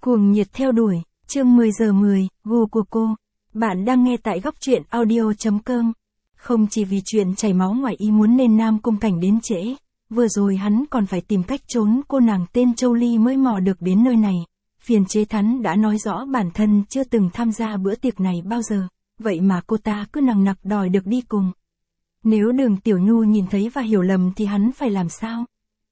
Cuồng nhiệt theo đuổi, chương 10 giờ 10, gu của cô. Bạn đang nghe tại góc truyện audio.com. Không chỉ vì chuyện chảy máu ngoài ý muốn nên Nam Cung Cảnh đến trễ, vừa rồi hắn còn phải tìm cách trốn cô nàng tên Châu Ly mới mò được đến nơi này. Phiền chế thắn đã nói rõ bản thân chưa từng tham gia bữa tiệc này bao giờ, vậy mà cô ta cứ nằng nặc đòi được đi cùng. Nếu Đường Tiểu Nhu nhìn thấy và hiểu lầm thì hắn phải làm sao?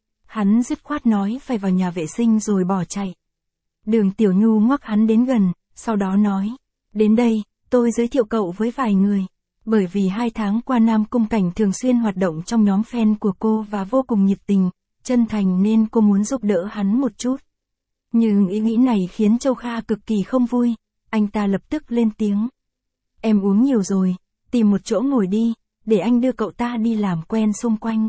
Hắn dứt khoát nói phải vào nhà vệ sinh rồi bỏ chạy. Đường Tiểu Nhu ngoắc hắn đến gần, sau đó nói, đến đây, tôi giới thiệu cậu với vài người. Bởi vì 2 tháng qua Nam Cung Cảnh thường xuyên hoạt động trong nhóm fan của cô và vô cùng nhiệt tình, chân thành nên cô muốn giúp đỡ hắn một chút. Nhưng ý nghĩ này khiến Châu Kha cực kỳ không vui, anh ta lập tức lên tiếng. Em uống nhiều rồi, tìm một chỗ ngồi đi, để anh đưa cậu ta đi làm quen xung quanh.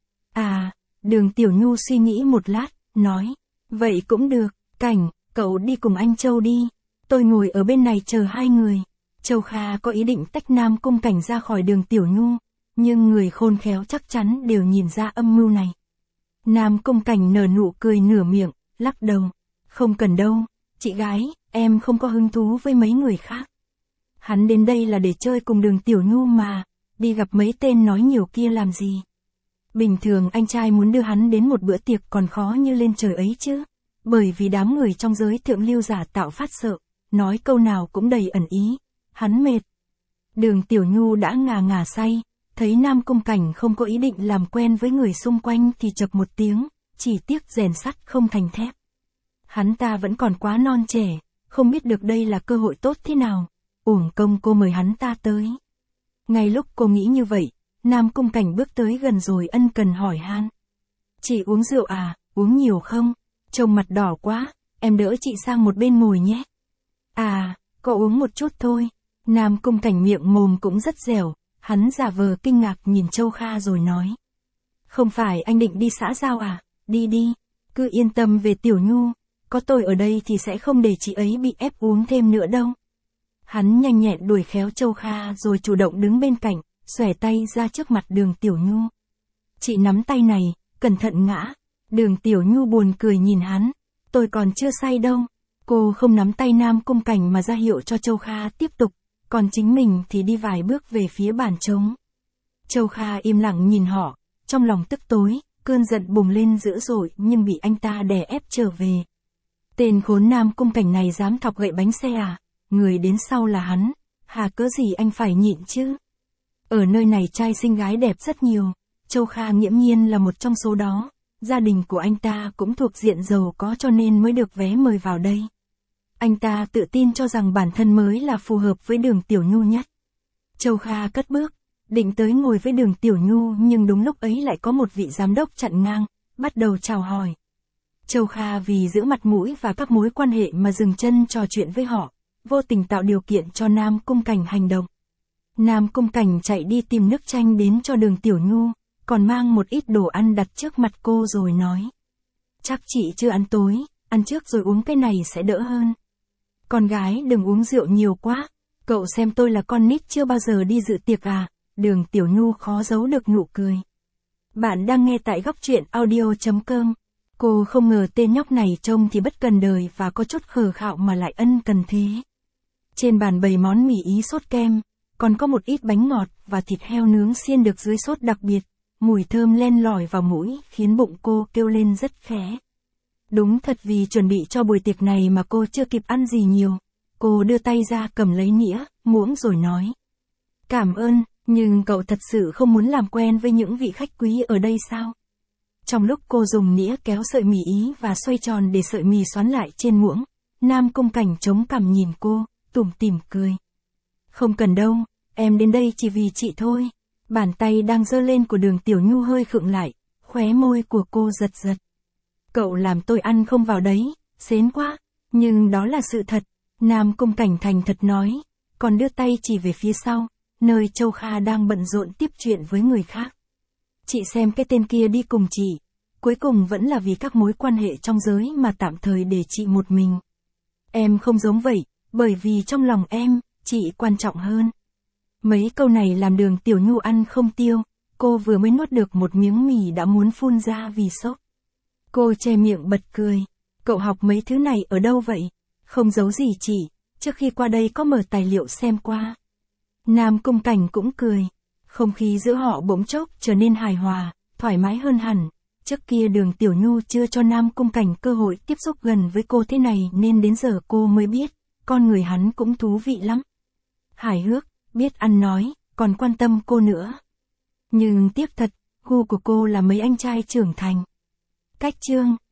À, Đường Tiểu Nhu suy nghĩ một lát, nói, vậy cũng được, Cảnh, cậu đi cùng anh Châu đi, tôi ngồi ở bên này chờ hai người. Châu Kha có ý định tách Nam Cung Cảnh ra khỏi Đường Tiểu Nhu, nhưng người khôn khéo chắc chắn đều nhìn ra âm mưu này. Nam Cung Cảnh nở nụ cười nửa miệng, lắc đầu, không cần đâu, chị gái, em không có hứng thú với mấy người khác. Hắn đến đây là để chơi cùng Đường Tiểu Nhu mà, đi gặp mấy tên nói nhiều kia làm gì. Bình thường anh trai muốn đưa hắn đến một bữa tiệc còn khó như lên trời ấy chứ, bởi vì đám người trong giới thượng lưu giả tạo phát sợ, nói câu nào cũng đầy ẩn ý, hắn mệt. Đường Tiểu Nhu đã ngà ngà say, thấy Nam Cung Cảnh không có ý định làm quen với người xung quanh thì chậc một tiếng, chỉ tiếc rèn sắt không thành thép. Hắn ta vẫn còn quá non trẻ, không biết được đây là cơ hội tốt thế nào, uổng công cô mời hắn ta tới. Ngay lúc cô nghĩ như vậy, Nam Cung Cảnh bước tới gần rồi ân cần hỏi han. Chị uống rượu à, uống nhiều không? Trông mặt đỏ quá, em đỡ chị sang một bên ngồi nhé. À, có uống một chút thôi. Nam Cung Cảnh miệng mồm cũng rất dẻo, hắn giả vờ kinh ngạc nhìn Châu Kha rồi nói. Không phải anh định đi xã giao à, đi đi, cứ yên tâm về Tiểu Nhu, có tôi ở đây thì sẽ không để chị ấy bị ép uống thêm nữa đâu. Hắn nhanh nhẹn đuổi khéo Châu Kha rồi chủ động đứng bên cạnh, xòe tay ra trước mặt Đường Tiểu Nhu. Chị nắm tay này, cẩn thận ngã. Đường Tiểu Nhu buồn cười nhìn hắn, tôi còn chưa say đâu. Cô không nắm tay Nam Cung Cảnh mà ra hiệu cho Châu Kha tiếp tục, còn chính mình thì đi vài bước về phía bàn trống. Châu Kha im lặng nhìn họ, trong lòng tức tối, cơn giận bùng lên dữ dội nhưng bị anh ta đè ép trở về. Tên khốn Nam Cung Cảnh này dám thọc gậy bánh xe à, người đến sau là hắn, hà cớ gì anh phải nhịn chứ. Ở nơi này trai xinh gái đẹp rất nhiều, Châu Kha nghiễm nhiên là một trong số đó. Gia đình của anh ta cũng thuộc diện giàu có cho nên mới được vé mời vào đây. Anh ta tự tin cho rằng bản thân mới là phù hợp với Đường Tiểu Nhu nhất. Châu Kha cất bước, định tới ngồi với Đường Tiểu Nhu nhưng đúng lúc ấy lại có một vị giám đốc chặn ngang, bắt đầu chào hỏi. Châu Kha vì giữ mặt mũi và các mối quan hệ mà dừng chân trò chuyện với họ, vô tình tạo điều kiện cho Nam Cung Cảnh hành động. Nam Cung Cảnh chạy đi tìm nước chanh đến cho Đường Tiểu Nhu, còn mang một ít đồ ăn đặt trước mặt cô rồi nói. Chắc chị chưa ăn tối, ăn trước rồi uống cái này sẽ đỡ hơn. Con gái đừng uống rượu nhiều quá, cậu xem tôi là con nít chưa bao giờ đi dự tiệc à, Đường Tiểu Nhu khó giấu được nụ cười. Bạn đang nghe tại góc truyện audio.com. Cô không ngờ tên nhóc này trông thì bất cần đời và có chút khờ khạo mà lại ân cần thế. Trên bàn bày món mì ý sốt kem, còn có một ít bánh ngọt và thịt heo nướng xiên được dưới sốt đặc biệt. Mùi thơm len lỏi vào mũi khiến bụng cô kêu lên rất khẽ. Đúng thật vì chuẩn bị cho buổi tiệc này mà cô chưa kịp ăn gì nhiều. Cô đưa tay ra cầm lấy nĩa, muỗng rồi nói. Cảm ơn, nhưng cậu thật sự không muốn làm quen với những vị khách quý ở đây sao? Trong lúc cô dùng nĩa kéo sợi mì ý và xoay tròn để sợi mì xoắn lại trên muỗng, Nam Cung Cảnh chống cằm nhìn cô, tủm tỉm cười. Không cần đâu, em đến đây chỉ vì chị thôi. Bàn tay đang giơ lên của Đường Tiểu Nhu hơi khựng lại, khóe môi của cô giật giật. Cậu làm tôi ăn không vào đấy, xến quá, nhưng đó là sự thật, Nam Cung Cảnh thành thật nói, còn đưa tay chỉ về phía sau, nơi Châu Kha đang bận rộn tiếp chuyện với người khác. Chị xem cái tên kia đi cùng chị, cuối cùng vẫn là vì các mối quan hệ trong giới mà tạm thời để chị một mình. Em không giống vậy, bởi vì trong lòng em, chị quan trọng hơn. Mấy câu này làm Đường Tiểu Nhu ăn không tiêu, cô vừa mới nuốt được một miếng mì đã muốn phun ra vì sốc. Cô che miệng bật cười. Cậu học mấy thứ này ở đâu vậy? Không giấu gì chị, trước khi qua đây có mở tài liệu xem qua. Nam Cung Cảnh cũng cười. Không khí giữa họ bỗng chốc trở nên hài hòa, thoải mái hơn hẳn. Trước kia Đường Tiểu Nhu chưa cho Nam Cung Cảnh cơ hội tiếp xúc gần với cô thế này nên đến giờ cô mới biết, con người hắn cũng thú vị lắm. Hài hước, biết ăn nói, còn quan tâm cô nữa. Nhưng tiếc thật, gu của cô là mấy anh trai trưởng thành. Cách chương